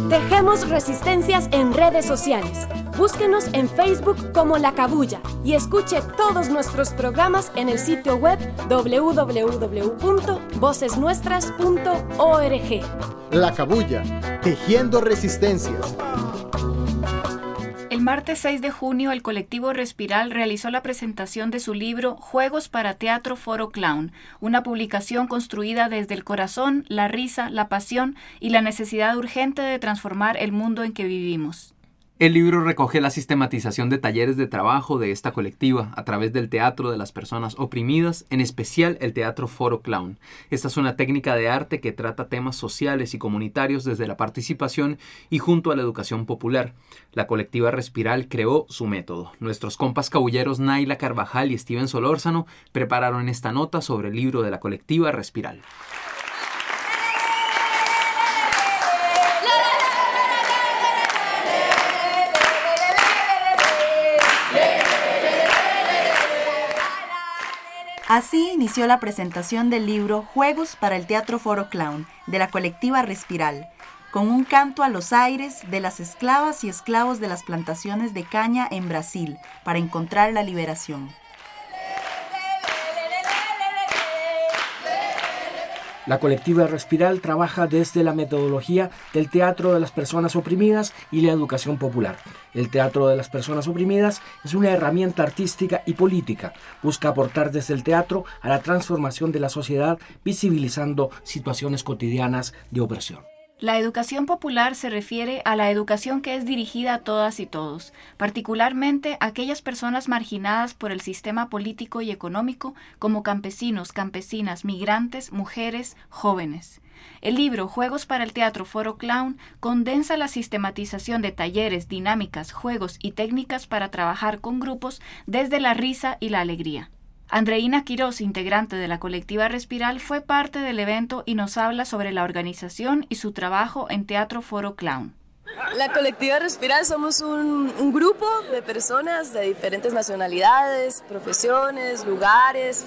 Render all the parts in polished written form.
Tejemos resistencias en redes sociales. Búsquenos en Facebook como La Cabulla y escuche todos nuestros programas en el sitio web www.vocesnuestras.org. La Cabulla, tejiendo resistencias. El martes 6 de junio, el colectivo Respiral realizó la presentación de su libro Juegos para Teatro Foro Clown, una publicación construida desde el corazón, la risa, la pasión y la necesidad urgente de transformar el mundo en que vivimos. El libro recoge la sistematización de talleres de trabajo de esta colectiva a través del teatro de las personas oprimidas, en especial el teatro Foro Clown. Esta es una técnica de arte que trata temas sociales y comunitarios desde la participación y junto a la educación popular. La colectiva Respiral creó su método. Nuestros compas cabulleros Naila Carvajal y Steven Solórzano prepararon esta nota sobre el libro de la colectiva Respiral. Así inició la presentación del libro Juegos para el Teatro Foro Clown, de la colectiva Respiral, con un canto a los aires de las esclavas y esclavos de las plantaciones de caña en Brasil, para encontrar la liberación. La colectiva Respiral trabaja desde la metodología del teatro de las personas oprimidas y la educación popular. El teatro de las personas oprimidas es una herramienta artística y política. Busca aportar desde el teatro a la transformación de la sociedad, visibilizando situaciones cotidianas de opresión. La educación popular se refiere a la educación que es dirigida a todas y todos, particularmente a aquellas personas marginadas por el sistema político y económico como campesinos, campesinas, migrantes, mujeres, jóvenes. El libro Juegos para el Teatro Foro Clown condensa la sistematización de talleres, dinámicas, juegos y técnicas para trabajar con grupos desde la risa y la alegría. Andreina Quiroz, integrante de la colectiva Respiral, fue parte del evento y nos habla sobre la organización y su trabajo en Teatro Foro Clown. La colectiva Respiral somos un grupo de personas de diferentes nacionalidades, profesiones, lugares,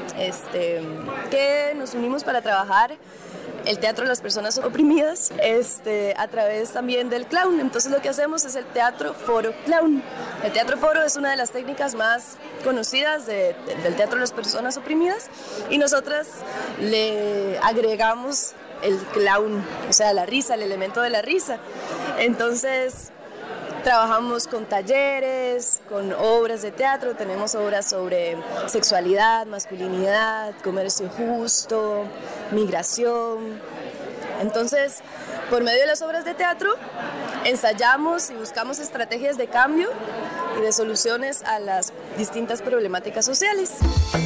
que nos unimos para trabajar el teatro de las personas oprimidas a través también del clown. Entonces lo que hacemos es el teatro Foro Clown. El teatro Foro es una de las técnicas más conocidas del teatro de las personas oprimidas y nosotras le agregamos el clown, o sea, la risa, el elemento de la risa. Entonces trabajamos con talleres, con obras de teatro, tenemos obras sobre sexualidad, masculinidad, comercio justo, migración. Entonces, por medio de las obras de teatro, ensayamos y buscamos estrategias de cambio y de soluciones a las distintas problemáticas sociales.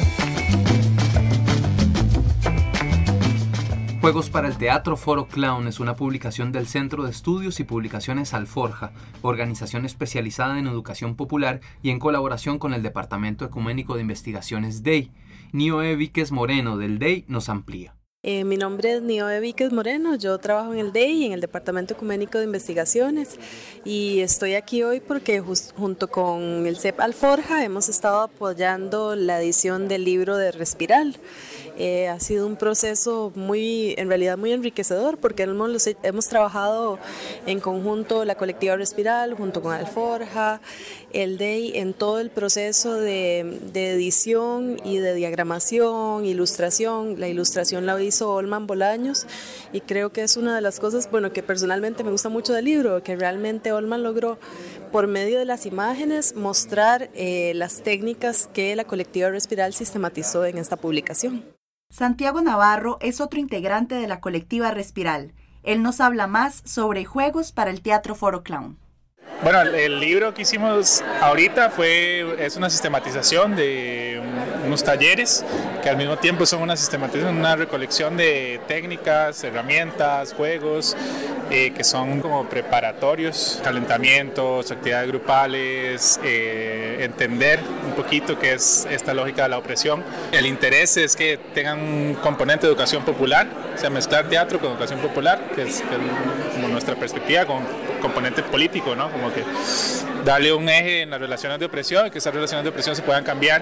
Juegos para el Teatro Foro Clown es una publicación del Centro de Estudios y Publicaciones Alforja, organización especializada en educación popular y en colaboración con el Departamento Ecuménico de Investigaciones DEI. Nioe Víquez Moreno del DEI nos amplía. Mi nombre es Nioe Víquez Moreno, yo trabajo en el DEI, en el Departamento Ecuménico de Investigaciones, y estoy aquí hoy porque junto con el CEP Alforja hemos estado apoyando la edición del libro de Respiral. Ha sido un proceso en realidad muy enriquecedor porque hemos trabajado en conjunto la colectiva Respiral junto con Alforja, el DEI, en todo el proceso de edición y de diagramación, ilustración. La ilustración la hizo Olman Bolaños y creo que es una de las cosas que personalmente me gusta mucho del libro, que realmente Olman logró por medio de las imágenes mostrar las técnicas que la colectiva Respiral sistematizó en esta publicación. Santiago Navarro es otro integrante de la colectiva Respiral. Él nos habla más sobre Juegos para el Teatro Foro Clown. Bueno, el libro que hicimos ahorita es una sistematización de unos talleres que al mismo tiempo son una recolección de técnicas, herramientas, juegos que son como preparatorios, calentamientos, actividades grupales, entender un poquito qué es esta lógica de la opresión. El interés es que tengan un componente de educación popular, o sea, mezclar teatro con educación popular, que es como nuestra perspectiva, con componente político, ¿no? Como que darle un eje en las relaciones de opresión y que esas relaciones de opresión se puedan cambiar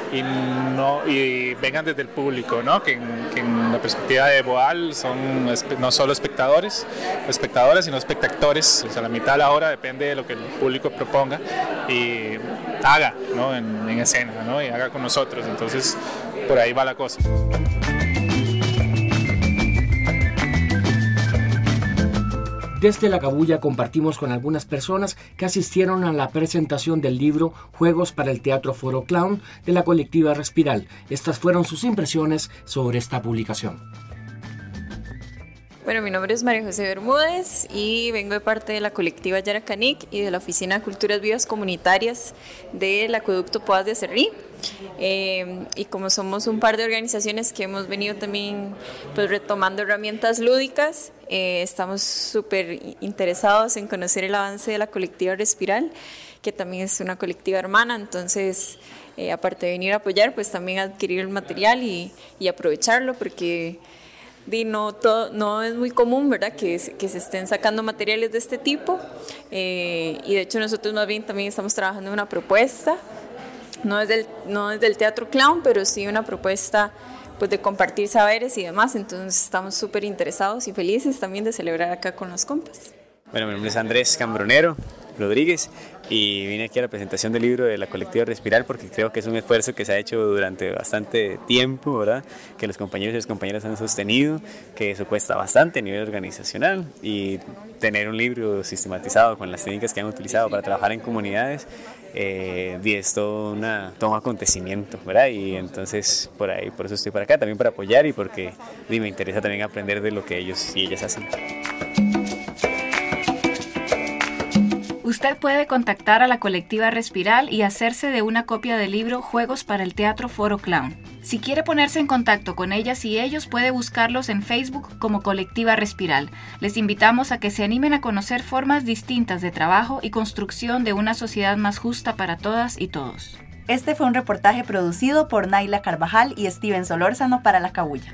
y vengan desde el público, ¿no? Que en la perspectiva de Boal son no solo espectadoras, sino espectadores. O sea, la mitad de la hora depende de lo que el público proponga y haga, ¿no? en escena, ¿no? Y haga con nosotros. Entonces, por ahí va la cosa. Desde La Cabulla compartimos con algunas personas que asistieron a la presentación del libro Juegos para el Teatro Foro Clown de la colectiva Respiral. Estas fueron sus impresiones sobre esta publicación. Bueno, mi nombre es María José Bermúdez y vengo de parte de la colectiva Yaracanic y de la Oficina de Culturas Vivas Comunitarias del Acueducto Poás de Acerrí. Y como somos un par de organizaciones que hemos venido también pues, retomando herramientas lúdicas, estamos súper interesados en conocer el avance de la colectiva Respiral, que también es una colectiva hermana. Entonces, aparte de venir a apoyar, pues también adquirir el material y aprovecharlo, porque no es muy común, ¿verdad?, que se estén sacando materiales de este tipo, y de hecho nosotros más bien también estamos trabajando en una propuesta, no es del teatro clown, pero sí una propuesta pues de compartir saberes y demás. Entonces estamos súper interesados y felices también de celebrar acá con los compas. Bueno, mi nombre es Andrés Cambronero Rodríguez y vine aquí a la presentación del libro de la colectiva Respiral porque creo que es un esfuerzo que se ha hecho durante bastante tiempo, ¿verdad? Que los compañeros y las compañeras han sostenido, que eso cuesta bastante a nivel organizacional, y tener un libro sistematizado con las técnicas que han utilizado para trabajar en comunidades es todo un acontecimiento, ¿verdad? Y entonces por eso estoy para acá, también para apoyar y porque me interesa también aprender de lo que ellos y ellas hacen. Usted puede contactar a la colectiva Respiral y hacerse de una copia del libro Juegos para el Teatro Foro Clown. Si quiere ponerse en contacto con ellas y ellos, puede buscarlos en Facebook como Colectiva Respiral. Les invitamos a que se animen a conocer formas distintas de trabajo y construcción de una sociedad más justa para todas y todos. Este fue un reportaje producido por Naila Carvajal y Steven Solórzano para La Cabulla.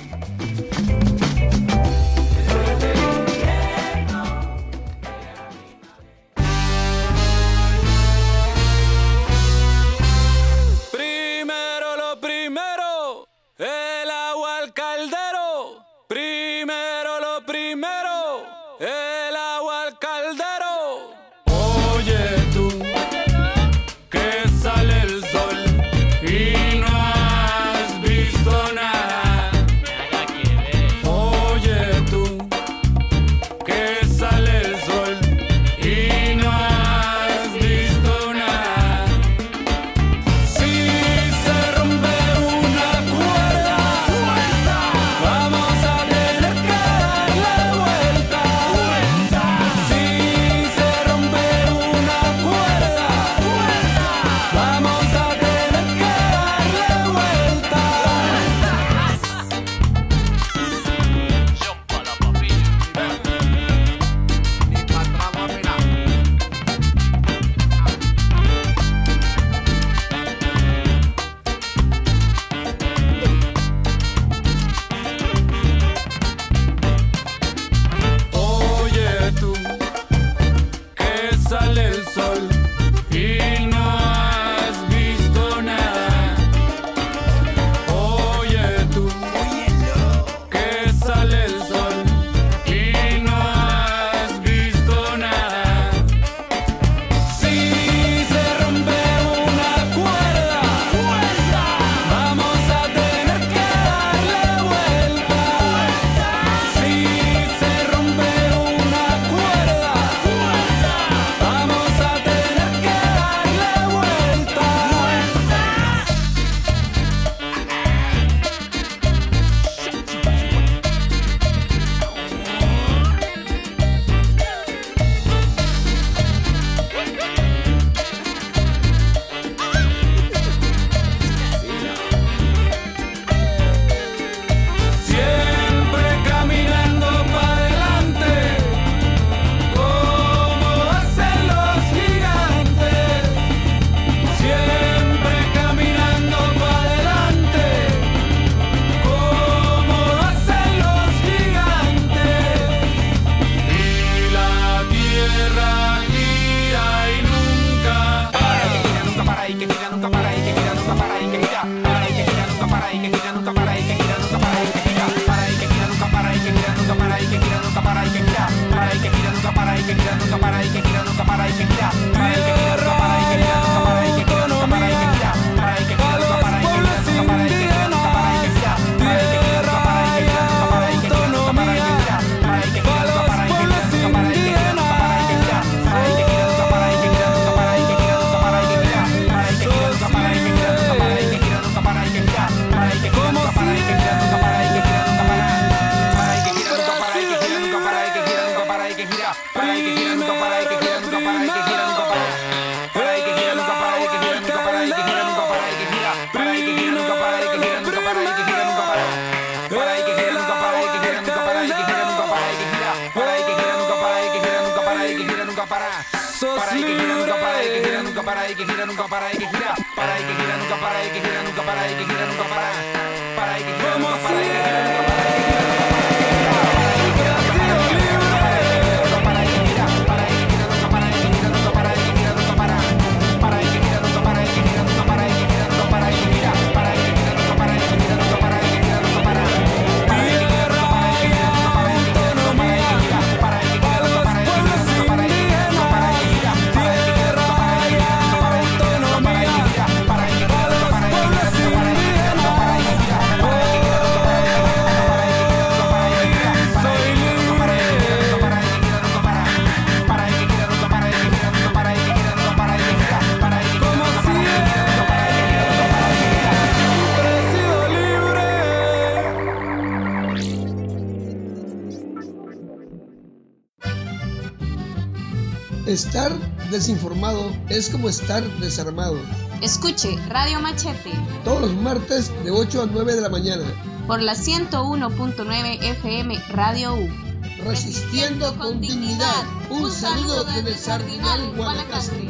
El agua al caldero, primero lo primero, el agua al caldero. Oye tú, que sale el sol y no has visto nada, nada que ver. y que gira, nunca para y que gira, nunca para y que gira, para y que gira, nunca para y que gira, nunca para y que gira, nunca para y que gira, para y que gira, nunca para y que gira, nunca para y que gira, nunca para y que gira, para y que gira, nunca para y que gira, nunca para y que gira, nunca para y que gira, para y que gira, nunca para y que gira, nunca para y que gira, nunca para y que gira, para y que gira, nunca para y que gira, nunca para y que gira, nunca para y que gira, para y que gira, nunca para y que gira, nunca para y que gira, nunca para y que gira, para y que gira, nunca para y que gira, nunca para y que gira, nunca para y que gira, nunca para y que gira, nunca para y que gira, nunca para y que gira, para y que gira, nunca para y que gira, nunca para y que gira, nunca para y que gira, nunca para y que gira, nunca para y que gira, nunca para y que gira, para y que gira, nunca para y que gira, nunca para y que gira, nunca para y que gira, nunca para y que gira, nunca para y que gira, nunca para y que gira, para y que gira, nunca para y que gira, nunca para y que gira, nunca para y que gira, nunca para y que gira, nunca para y que gira, nunca para y que gira, para y que gira, nunca para y que gira, nunca para y que gira, nunca para y que gira, nunca para y que gira, nunca para Estar desinformado es como estar desarmado. Escuche Radio Machete todos los martes de 8 a 9 de la mañana por la 101.9 FM Radio U. Resistiendo con dignidad. Un saludo desde el Sardinal, Guanacaste.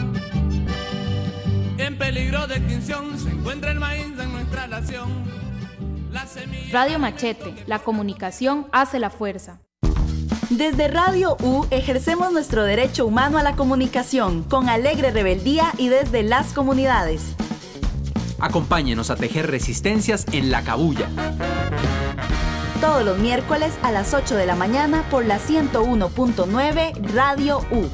En peligro de extinción se encuentra el maíz en nuestra nación. Radio Machete, la comunicación hace la fuerza. Desde Radio U ejercemos nuestro derecho humano a la comunicación con alegre rebeldía y desde las comunidades. Acompáñenos a tejer resistencias en La Cabulla. Todos los miércoles a las 8 de la mañana por la 101.9 Radio U.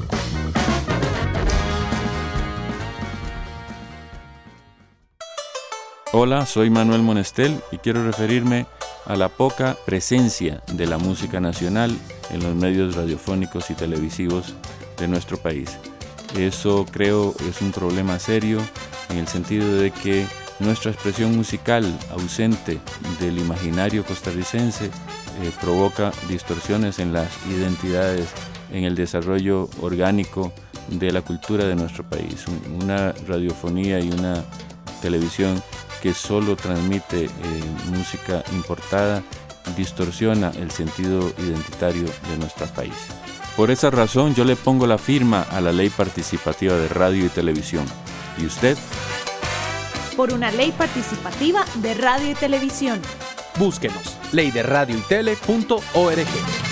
Hola, soy Manuel Monestel y quiero referirme a la poca presencia de la música nacional en los medios radiofónicos y televisivos de nuestro país. Eso creo es un problema serio en el sentido de que nuestra expresión musical ausente del imaginario costarricense provoca distorsiones en las identidades, en el desarrollo orgánico de la cultura de nuestro país. Una radiofonía y una televisión que solo transmite música importada distorsiona el sentido identitario de nuestro país. Por esa razón yo le pongo la firma a la Ley Participativa de Radio y Televisión. ¿Y usted? Por una ley participativa de radio y televisión. Búsquenos, leyderadioytele.org.